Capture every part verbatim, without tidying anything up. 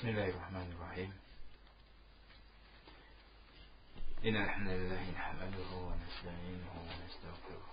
Bismillahirrahmanirrahim. Innal hamdalillah nahmaduhu wa nasta'inuhu wa nastaghfiruh.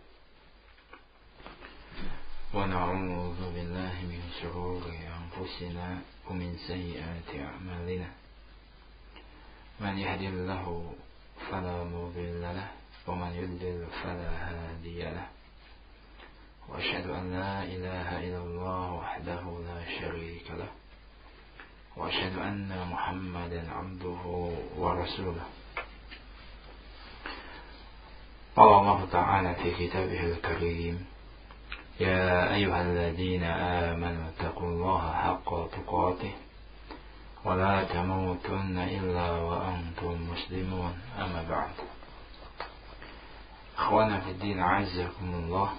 Wa na'udzu billahi min shururi anfusina wa min sayyiati a'malina. Man yahdihillahu fala mudilla lahu wa man yudlil fala hadiya lahu. Wa asyhadu an la ilaha illallah wahdahu la syarika lahu. Wa asyhadu anna Muhammadan 'abduhu wa rasuluh. Qala Allah Ta'ala fi kitabihil karim, ya ayyuhalladzina amanu taqullaha haqqa tuqatih wa la tamutunna illa wa antum muslimun. Amma ba'd. Akhwana fid din, a'azzakumullah.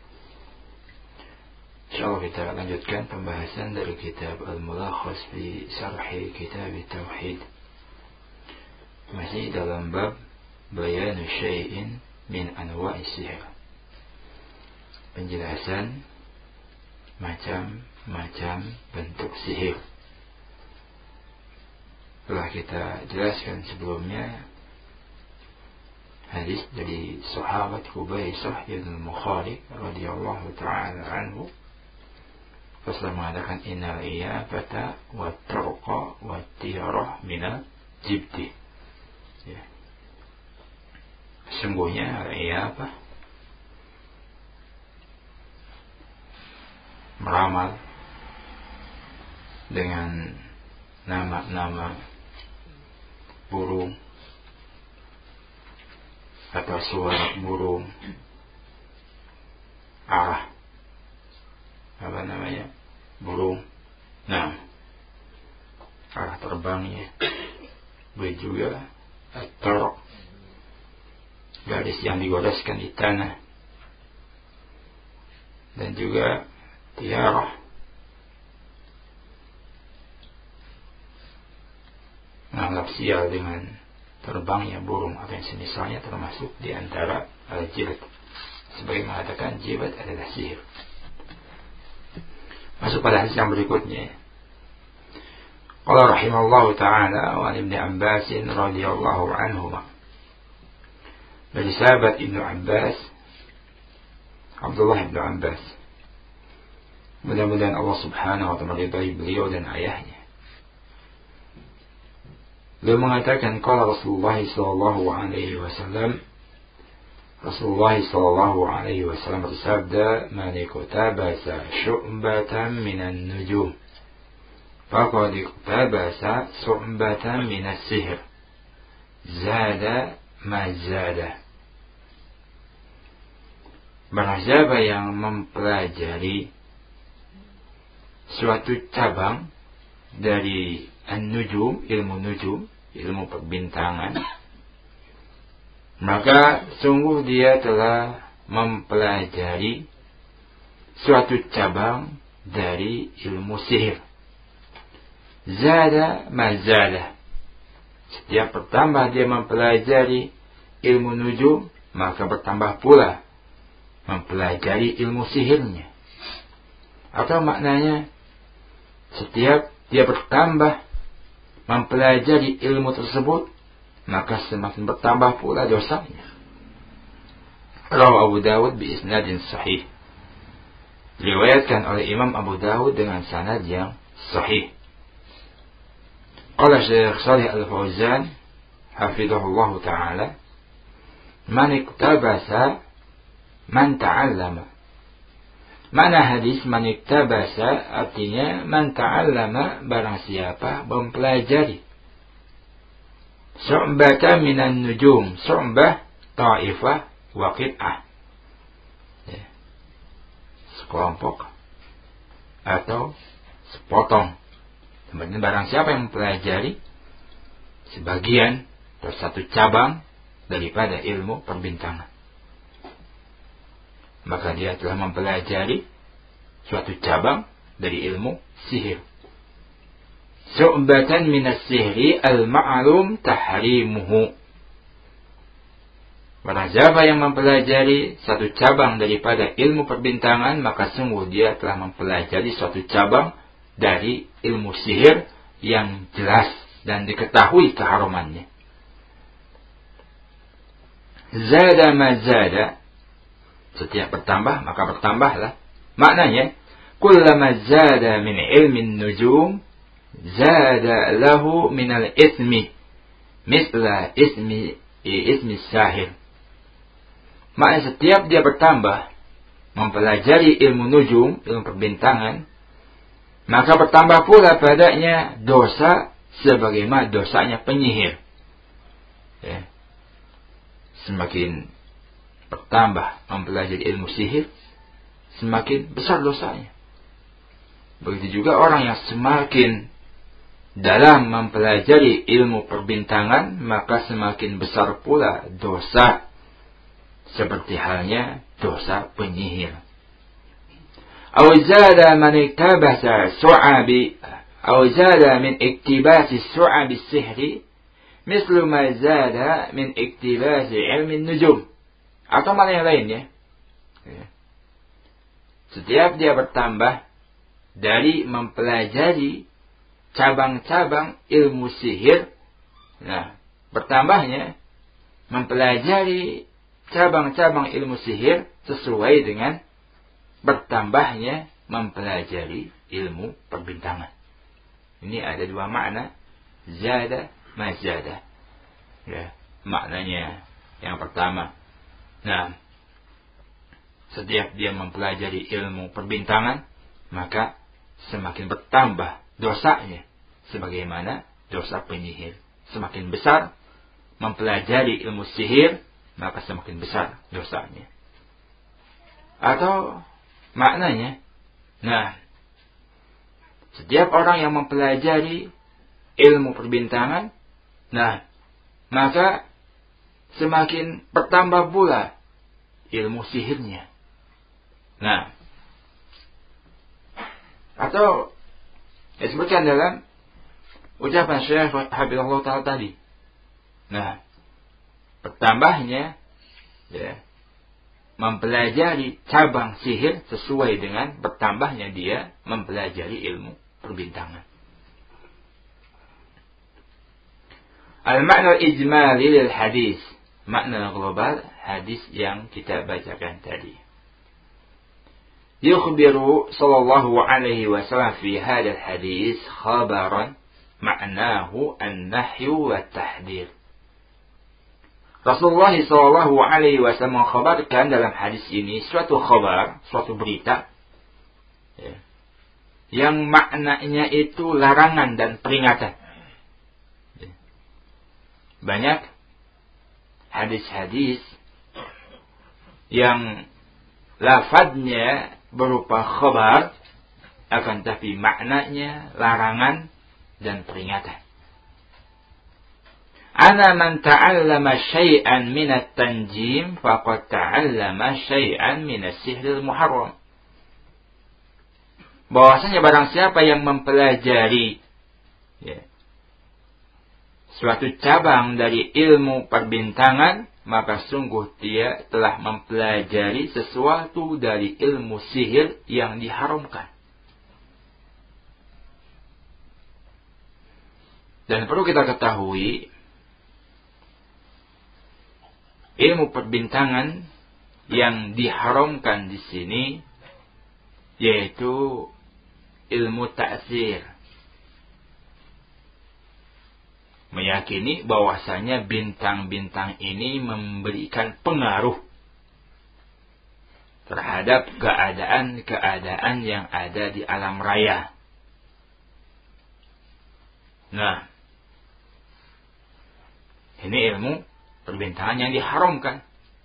InsyaAllah kita lanjutkan pembahasan dari kitab Al-Mulakhas fi Syarhi Kitab Tauhid. Masih dalam bab Bayan syai'in min anwa'i sihir, penjelasan macam-macam bentuk sihir. Telah kita jelaskan sebelumnya hadis dari sahabat Qubaisah bin Mukhalid radhiyallahu ta'ala anhu. Rasulullah mengatakan innal iyafata wa tarqa wa tiyarah minal jibti. Ya. Sungguhnya iyafah, meramal dengan nama-nama burung atau suara burung, arah apa namanya burung, nah arah terbangnya, boleh juga torok, garis yang digoreskan di tanah, dan juga tiarah, menganggap sial dengan terbangnya burung atau yang semisalnya, termasuk di antara al-jibat. Sebagai mengatakan jibat adalah sihir. Masuk pada hadis yang berikutnya. Qala rahimallahu ta'ala wa Ibnu Abbas radhiyallahu anhuma. Dari sahabat Ibnu Abbas, Abdullah Ibnu Abbas, mudah-mudahan Allah subhanahu wa ta'ala meridai beliau dan ayahnya. Beliau mengatakan, qala Rasulullah sallallahu alaihi wasallam, Rasulullah sallallahu alaihi wasallam bersabda, man iktabasa syu'batan minan nujum faqad iktabasa syu'batan minas sihr zada ma zada. Barang siapa yang mempelajari suatu cabang dari an-nujum, ilmu nujum, ilmu perbintangan, maka sungguh dia telah mempelajari suatu cabang dari ilmu sihir. Zada mazada. Setiap bertambah dia mempelajari ilmu nujum, maka bertambah pula mempelajari ilmu sihirnya. Atau maknanya, setiap dia bertambah mempelajari ilmu tersebut, maka semakin bertambah pula dosanya. Rawahu Abu Dawud bi isnadin sahih. Diriwayatkan oleh Imam Abu Dawud dengan sanad yang sahih. Qala Syekh Shalih Al-Fauzan hafizahullah ta'ala, man iktabasa man ta'allama. Mana hadis man iktabasa artinya man ta'allama, barang siapa mempelajari Su'batan minan nujum. Su'bah, ta'ifah, wa qit'ah. Ya. Sekelompok atau sepotong. Sebenarnya barang siapa yang mempelajari sebagian atau satu cabang daripada ilmu perbintangan, maka dia telah mempelajari suatu cabang dari ilmu sihir. Su'batan minas sihri al-ma'lum tahrimuhu. Barang siapa yang mempelajari satu cabang daripada ilmu perbintangan, maka sungguh dia telah mempelajari suatu cabang dari ilmu sihir yang jelas dan diketahui keharumannya. Zada ma zada, setiap bertambah maka bertambahlah. Maknanya, kullama zada min ilmin nujum, zada lahu minal ismi, misla ismi ismi sahir. Maknanya setiap dia bertambah mempelajari ilmu nujum, ilmu perbintangan, maka bertambah pula padanya dosa sebagaimana dosanya penyihir. Ya. Semakin bertambah mempelajari ilmu sihir, semakin besar dosanya. Begitu juga orang yang semakin dalam mempelajari ilmu perbintangan, maka semakin besar pula dosa, seperti halnya dosa penyihir. Aw zada man iktabasa su'abi aw zada min iktibasi su'abi sihri mislu ma zada min iktibasi ilmi nujum. Atau mana yang lainnya, ya. Setiap dia bertambah dari mempelajari cabang-cabang ilmu sihir, nah, bertambahnya mempelajari cabang-cabang ilmu sihir sesuai dengan bertambahnya mempelajari ilmu perbintangan. Ini ada dua makna, zada ma zada. Ya, maknanya yang pertama, nah, setiap dia mempelajari ilmu perbintangan, maka semakin bertambah dosanya sebagaimana dosa penyihir. Semakin besar mempelajari ilmu sihir, maka semakin besar dosanya. Atau maknanya, nah, setiap orang yang mempelajari ilmu perbintangan, nah, maka semakin bertambah pula ilmu sihirnya. Nah, atau disebutkan dalam ucapan Syekh Habibullah Ta'ala tadi. Nah, bertambahnya, ya, mempelajari cabang sihir sesuai dengan bertambahnya dia mempelajari ilmu perbintangan. Al-makna ijmali lil hadis, makna global hadis yang kita bacakan tadi. Yukhbiru sallallahu alaihi wasallam fi hadal hadis khabaran ma'nahu an-nahyu wa tahdir. Rasulullah sallallahu alaihi wasallam mengkhabarkan dalam hadis ini suatu khabar, suatu berita, ya, yang maknanya itu larangan dan peringatan. Ya. Banyak hadis-hadis yang lafadznya berupa khabar, akan tapi maknanya larangan dan peringatan. Ana man ta'allama syai'an minat tanjim faqad ta'allama syai'an minas sihril muharram. Bahwasanya barang siapa yang mempelajari, ya, suatu cabang dari ilmu perbintangan, maka sungguh dia telah mempelajari sesuatu dari ilmu sihir yang diharamkan. Dan perlu kita ketahui, ilmu perbintangan yang diharamkan di sini yaitu ilmu ta'sir. Meyakini bahwasanya bintang-bintang ini memberikan pengaruh terhadap keadaan-keadaan yang ada di alam raya. Nah, ini ilmu perbintangan yang diharamkan.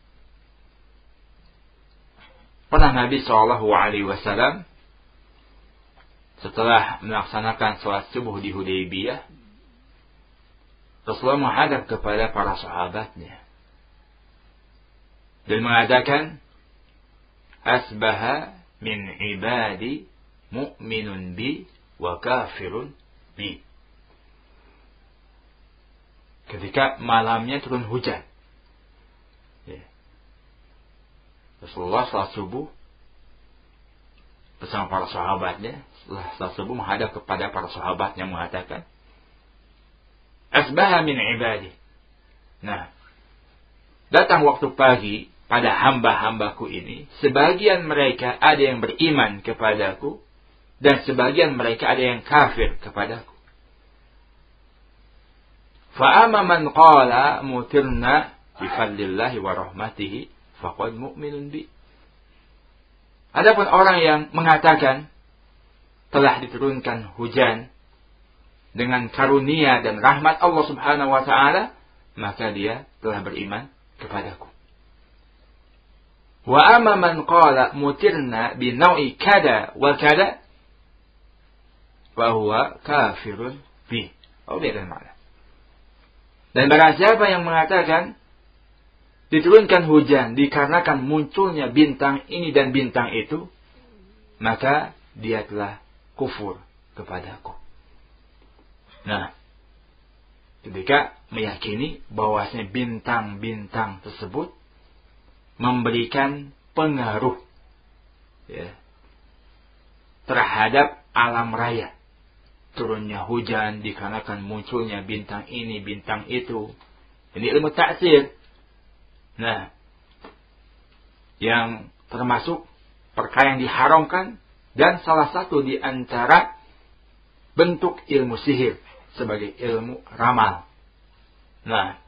Pernah Nabi shallallahu alaihi wasallam setelah melaksanakan sholat subuh di Hudaybiyah, Rasulullah menghadap kepada para sahabatnya dan mengatakan, asbaha min ibadi mu'minun bi wa kafirun bi. Ketika malamnya turun hujan, ya, Rasulullah salat subuh bersama para sahabatnya, setelah salat subuh menghadap kepada para sahabatnya mengatakan, asbaha min ibadi. Nah, datang waktu pagi pada hamba-hambaku ini, sebagian mereka ada yang beriman kepadaku, dan sebagian mereka ada yang kafir kepadaku. Fa'ama man qala mutirna bifadlillahi wa rahmatihi faqad mu'minun bi. Adapun orang yang mengatakan telah diturunkan hujan dengan karunia dan rahmat Allah Subhanahu wa taala, maka dia telah beriman kepadaku. Wa amma man qala mutirna bi nau'i kada wa kada fa huwa kafirun bi. Oh, beda makna. Dan barang siapa yang mengatakan diturunkan hujan dikarenakan munculnya bintang ini dan bintang itu, maka dia telah kufur kepadaku. Nah, ketika meyakini bahwasanya bintang-bintang tersebut memberikan pengaruh ya, terhadap alam raya. Turunnya hujan dikarenakan munculnya bintang ini, bintang itu. Ini ilmu ta'sir. Nah, yang termasuk perkara yang diharamkan dan salah satu di antara bentuk ilmu sihir sebagai ilmu ramal. Nah,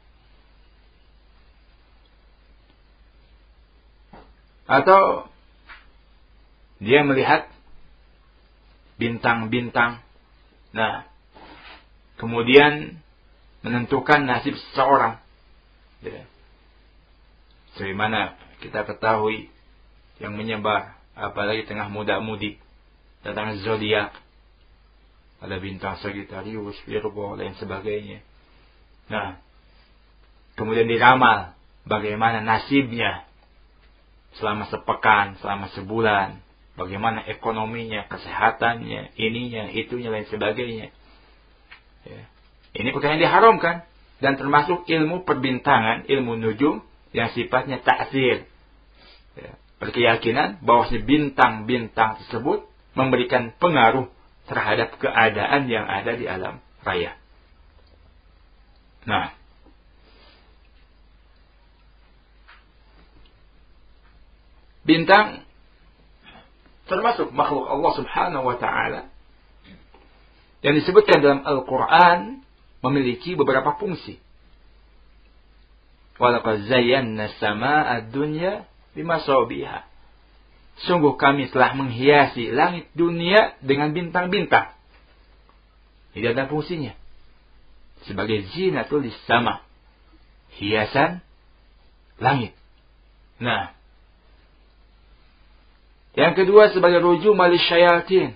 atau dia melihat bintang-bintang, nah, kemudian menentukan nasib seseorang. Ya. Sebagaimana kita ketahui yang menyebar, apalagi tengah muda-mudi, tentang zodiak, ada bintang Sagittarius, Virgo, dan sebagainya. Nah, kemudian diramal bagaimana nasibnya selama sepekan, selama sebulan, bagaimana ekonominya, kesehatannya, ininya, itunya, dan sebagainya. Ya. Ini perkara yang diharamkan dan termasuk ilmu perbintangan, ilmu nujum yang sifatnya ta'sir. Ya. Berkeyakinan bahwa si bintang-bintang tersebut memberikan pengaruh terhadap keadaan yang ada di alam raya. Nah, bintang termasuk makhluk Allah Subhanahu wa taala yang disebutkan dalam Al-Qur'an memiliki beberapa fungsi. Walaqad zayyana as-samaa'a ad-dunya bimasabiha. Sungguh kami telah menghiasi langit dunia dengan bintang-bintang. Ini ada fungsinya. Sebagai zinatul lis-sama. Hiasan langit. Nah, yang kedua sebagai rujumal lisyayatin.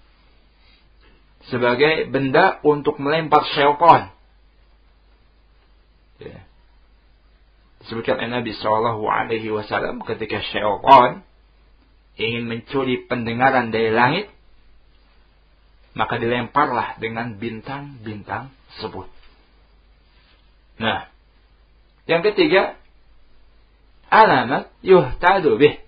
Sebagai benda untuk melempar syaitan. Ya. Disebutkan Nabi sallallahu alaihi wasallam ketika syaitan ingin mencuri pendengaran dari langit, maka dilemparlah dengan bintang-bintang tersebut. Nah, yang ketiga, alamat yuhtadu bih.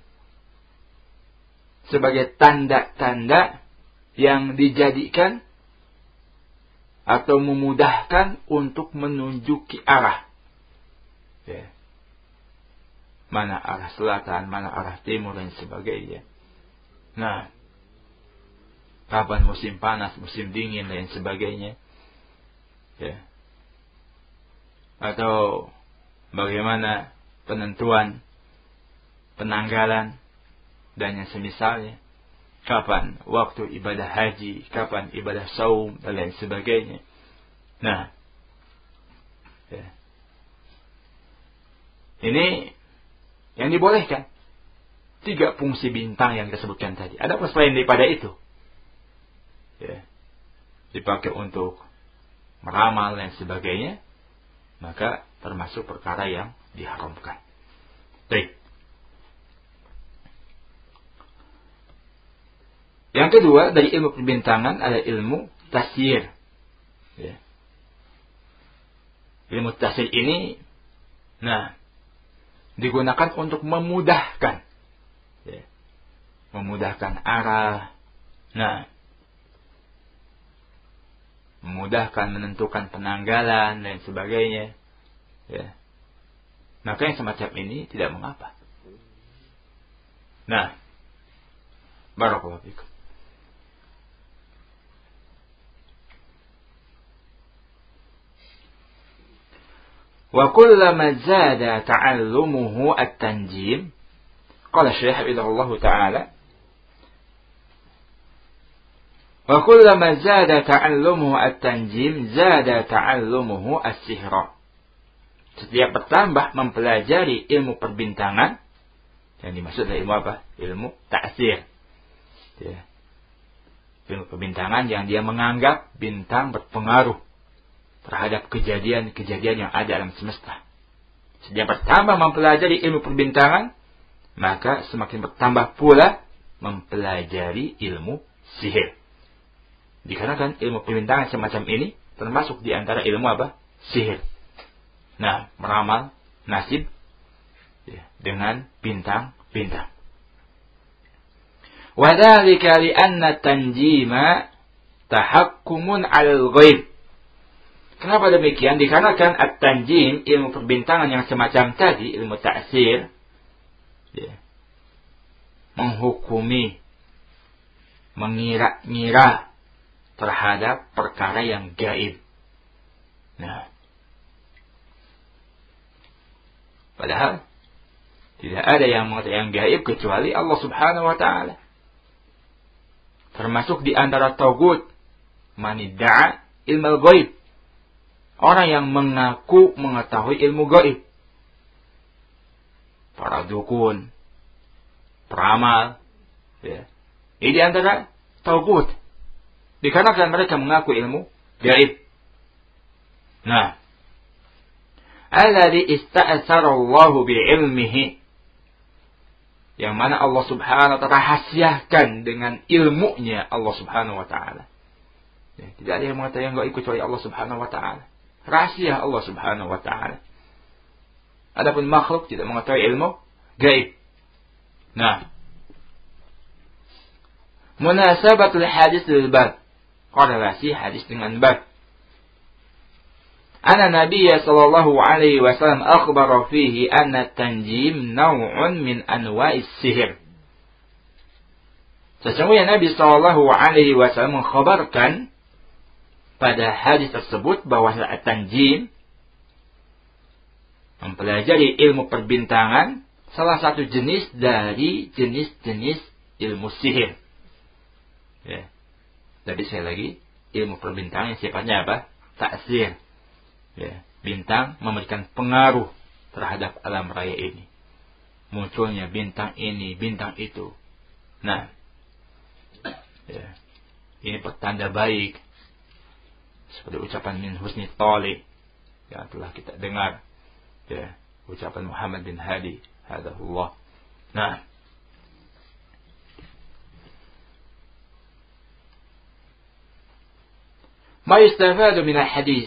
Sebagai tanda-tanda yang dijadikan atau memudahkan untuk menunjuki arah. Ya. Mana arah selatan, mana arah timur, dan sebagainya. Nah, kapan musim panas, musim dingin, dan sebagainya. Ya. Atau bagaimana penentuan, penanggalan, dan yang semisalnya. Kapan waktu ibadah haji, kapan ibadah saum, dan lain sebagainya. Nah, ya. Ini yang dibolehkan. Tiga fungsi bintang yang disebutkan tadi. Ada apa selain daripada itu? Ya. Dipakai untuk meramal dan sebagainya. Maka termasuk perkara yang diharamkan. Baik. Yang kedua dari ilmu perbintangan ada ilmu tasyir. Ya. Ilmu tasyir ini, nah, digunakan untuk memudahkan, ya, memudahkan arah, nah, memudahkan memudahkan menentukan penanggalan dan sebagainya, ya, maka yang semacam ini tidak mengapa. Nah, barakallahu fikum. Wa kullama zada ta'allumuhu at-tanjim, qala Syekh Hafizahullah Ta'ala, wa kullama zada ta'allumuhu at-tanjim, zada ta'allumuhu as-sihra. Setiap bertambah mempelajari ilmu perbintangan, yang dimaksud dari ilmu apa? Ilmu ta'sir. Ya. Ilmu perbintangan yang dia menganggap bintang berpengaruh terhadap kejadian-kejadian yang ada dalam semesta. Setiap bertambah mempelajari ilmu perbintangan, maka semakin bertambah pula mempelajari ilmu sihir. Dikarenakan ilmu perbintangan semacam ini termasuk di antara ilmu apa? Sihir. Nah, meramal nasib, ya, dengan bintang-bintang. Wa dzalika li anna tanjima tahakkumun 'alal ghaib. Kenapa demikian? Dikarenakan at-tanjim, ilmu perbintangan yang semacam tadi, ilmu ta'sir, ya, menghukumi, mengira-ngira terhadap perkara yang gaib. Nah, padahal tidak ada yang mengetahui yang gaib kecuali Allah Subhanahu wa Ta'ala. Termasuk di antara tagut manidda'a ilmu gaib, orang yang mengaku mengetahui ilmu gaib. Para dukun, peramal, ya. Ini di antara tagut. Dikarenakan mereka mengaku ilmu gaib. Nah, alladzi ista'sara Allahu bi'ilmihi, yang mana Allah Subhanahu wa ta'ala rahasiakan dengan ilmunya Allah Subhanahu wa ta'ala. Ya, tidak ada yang mengetahui yang gaib kecuali Allah Subhanahu wa ta'ala. Rahasia Allah Subhanahu wa ta'ala. Adapun makhluk tidak mengetahui ilmu gaib. Nah, munasabatul hadis lil bab, korelasi hadis dengan bab. Anna Nabiya sallallahu alaihi wasallam akhbara fihi anna tanjim naw'un min anwa'is sihir. Sesungguhnya Nabi sallallahu alaihi wasallam mengkhabarkan pada hadis tersebut bahwa at-tanjim, mempelajari ilmu perbintangan, salah satu jenis dari jenis-jenis ilmu sihir. Ya. Jadi sekali lagi, ilmu perbintangan yang sifatnya apa? Ta'sir. Ya. Bintang memberikan pengaruh terhadap alam raya ini. Munculnya bintang ini, bintang itu. Nah, ya, ini pertanda baik. Seperti ucapan min husni tali yang telah kita dengar, ya, ucapan Muhammad bin Hadi hadahullah. Nah, ma yustafadu min al-hadis,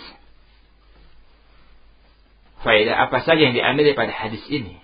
faedah apa saja yang diambil daripada hadis ini?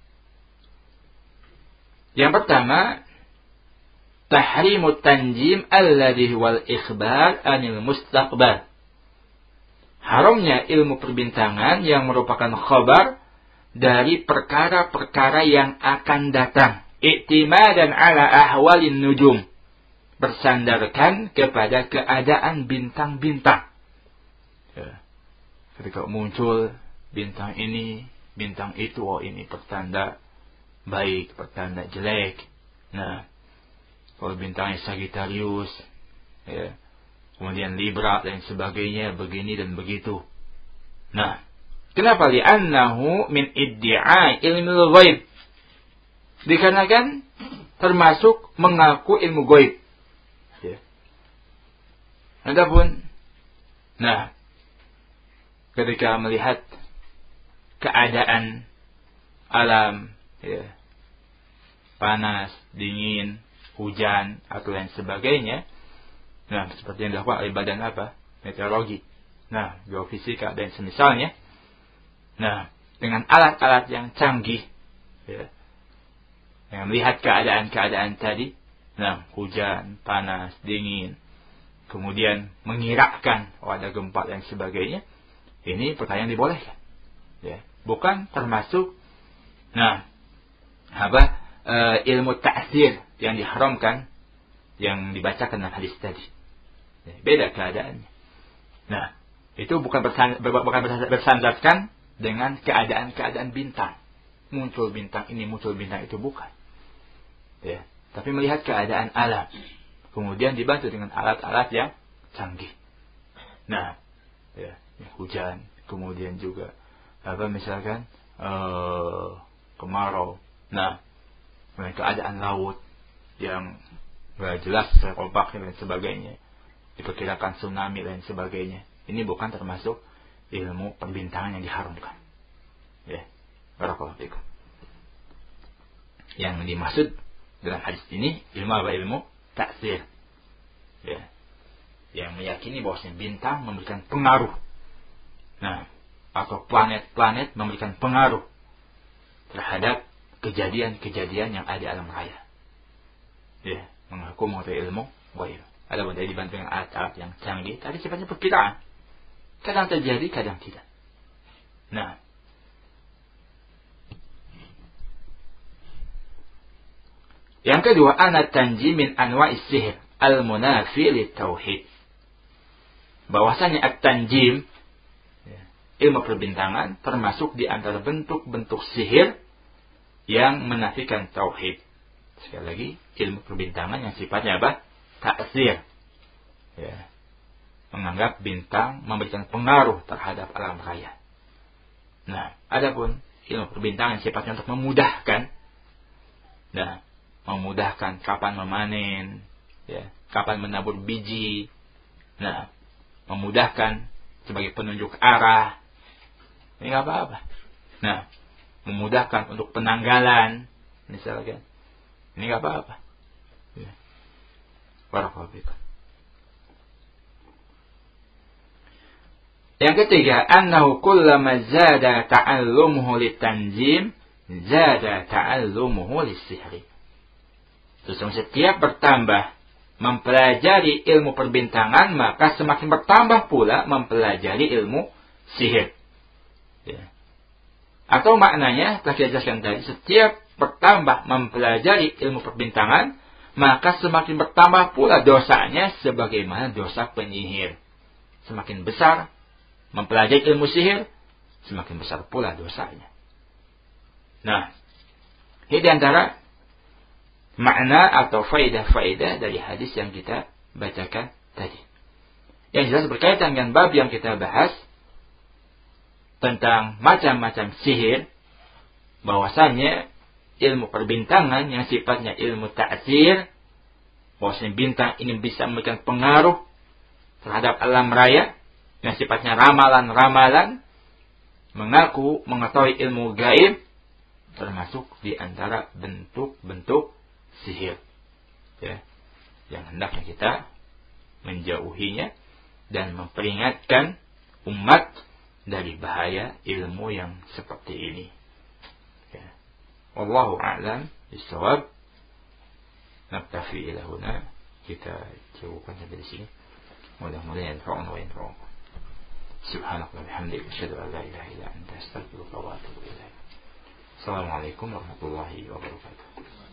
Yang pertama, tahrimut tanjim alladhi wal ikhbar anil mustaqbal. Haramnya ilmu perbintangan yang merupakan khabar dari perkara-perkara yang akan datang. I'timadan ala ahwalin nujum. Bersandarkan kepada keadaan bintang-bintang. Ya. Ketika muncul bintang ini, bintang itu, oh ini pertanda baik, pertanda jelek. Nah, kalau bintangnya Sagittarius, ya, kemudian Libra dan sebagainya, begini dan begitu. Nah, kenapa? Li'annahu min iddi'ai ilmu ghaib. Dikarenakan termasuk mengaku ilmu ghaib. Ya. Adapun, nah, ketika melihat keadaan alam, ya, panas, dingin, hujan, atau lain sebagainya, nah, seperti yang dilakukan oleh badan apa? Meteorologi. Nah, geofisika dan semisalnya. Nah, dengan alat-alat yang canggih, ya, yang melihat keadaan-keadaan tadi, nah, hujan, panas, dingin, kemudian mengirakan oh ada gempa dan sebagainya, ini perkara yang dibolehkan. Ya, bukan termasuk nah apa e, ilmu ta'sir yang diharamkan yang dibacakan dalam hadis tadi. Ya, beda keadaannya. Nah, itu bukan bersan, bukan bersandarkan dengan keadaan-keadaan bintang. Muncul bintang ini, muncul bintang itu, bukan. Ya, tapi melihat keadaan alam. Kemudian dibantu dengan alat-alat yang canggih. Nah, ya, hujan, kemudian juga apa misalkan uh, kemarau. Nah, keadaan laut yang gak jelas, ombak dan sebagainya, diperkirakan tsunami dan sebagainya. Ini bukan termasuk ilmu perbintangan yang diharamkan. Ya, barakallahu fikum. Yang dimaksud dalam hadis ini ilmu apa? Ilmu ta'sir. Ya, yang meyakini bahwasanya bintang memberikan pengaruh. Nah, atau planet-planet memberikan pengaruh terhadap kejadian-kejadian yang ada di alam raya. Ya, mengaku mengetahui ilmu ghaib. Ada pun tadi dibantu dengan alat-alat yang canggih, tadi sifatnya perkiraan. Kadang terjadi, kadang tidak. Nah, yang kedua, ana tanjim min anwa'is sihr al-munafi lit-tauhid. Bahwasanya at-tanjim, ilmu perbintangan, termasuk di antara bentuk-bentuk sihir yang menafikan tauhid. Sekali lagi, ilmu perbintangan yang sifatnya apa? Ta'sir. Ya. Menganggap bintang memberikan pengaruh terhadap alam raya. Nah, adapun ilmu perbintangan sifatnya untuk memudahkan, nah, memudahkan kapan memanen, ya, kapan menabur biji, nah, memudahkan sebagai penunjuk arah. Ini nggak apa-apa. Nah, memudahkan untuk penanggalan, misalkan. Ini nggak apa-apa. Ya. Barakallahu fikum. Yang ketiga, annahu kullama zada ta'allumuhu litanjim, zada ta'allumuhu lis-sihri. Sesungguhnya setiap bertambah mempelajari ilmu perbintangan, maka semakin bertambah pula mempelajari ilmu sihir. Ya. Atau maknanya telah kita jelaskan tadi, setiap bertambah mempelajari ilmu perbintangan, maka semakin bertambah pula dosanya sebagaimana dosa penyihir. Semakin besar mempelajari ilmu sihir, semakin besar pula dosanya. Nah, ini diantara makna atau faedah-faedah dari hadis yang kita bacakan tadi. Yang jelas berkaitan dengan bab yang kita bahas tentang macam-macam sihir, bahwasanya ilmu perbintangan yang sifatnya ilmu ta'sir, bahwasanya bintang ini bisa memberikan pengaruh terhadap alam raya, yang sifatnya ramalan-ramalan, mengaku mengetahui ilmu gaib, termasuk di antara bentuk-bentuk sihir, ya, yang hendaknya kita menjauhinya dan memperingatkan umat dari bahaya ilmu yang seperti ini. Ya. Wallahu a'lam bishawab. Naktafi ila huna. Kita cukupkan sampai di sini. Mudah-mudahan yanfa'una wa yanfa'ukum. Subhanallah wa bihamdika asyhadu an la ilaha illa anta astaghfiruka wa atubu ilaik. Assalamualaikum warahmatullahi wabarakatuh.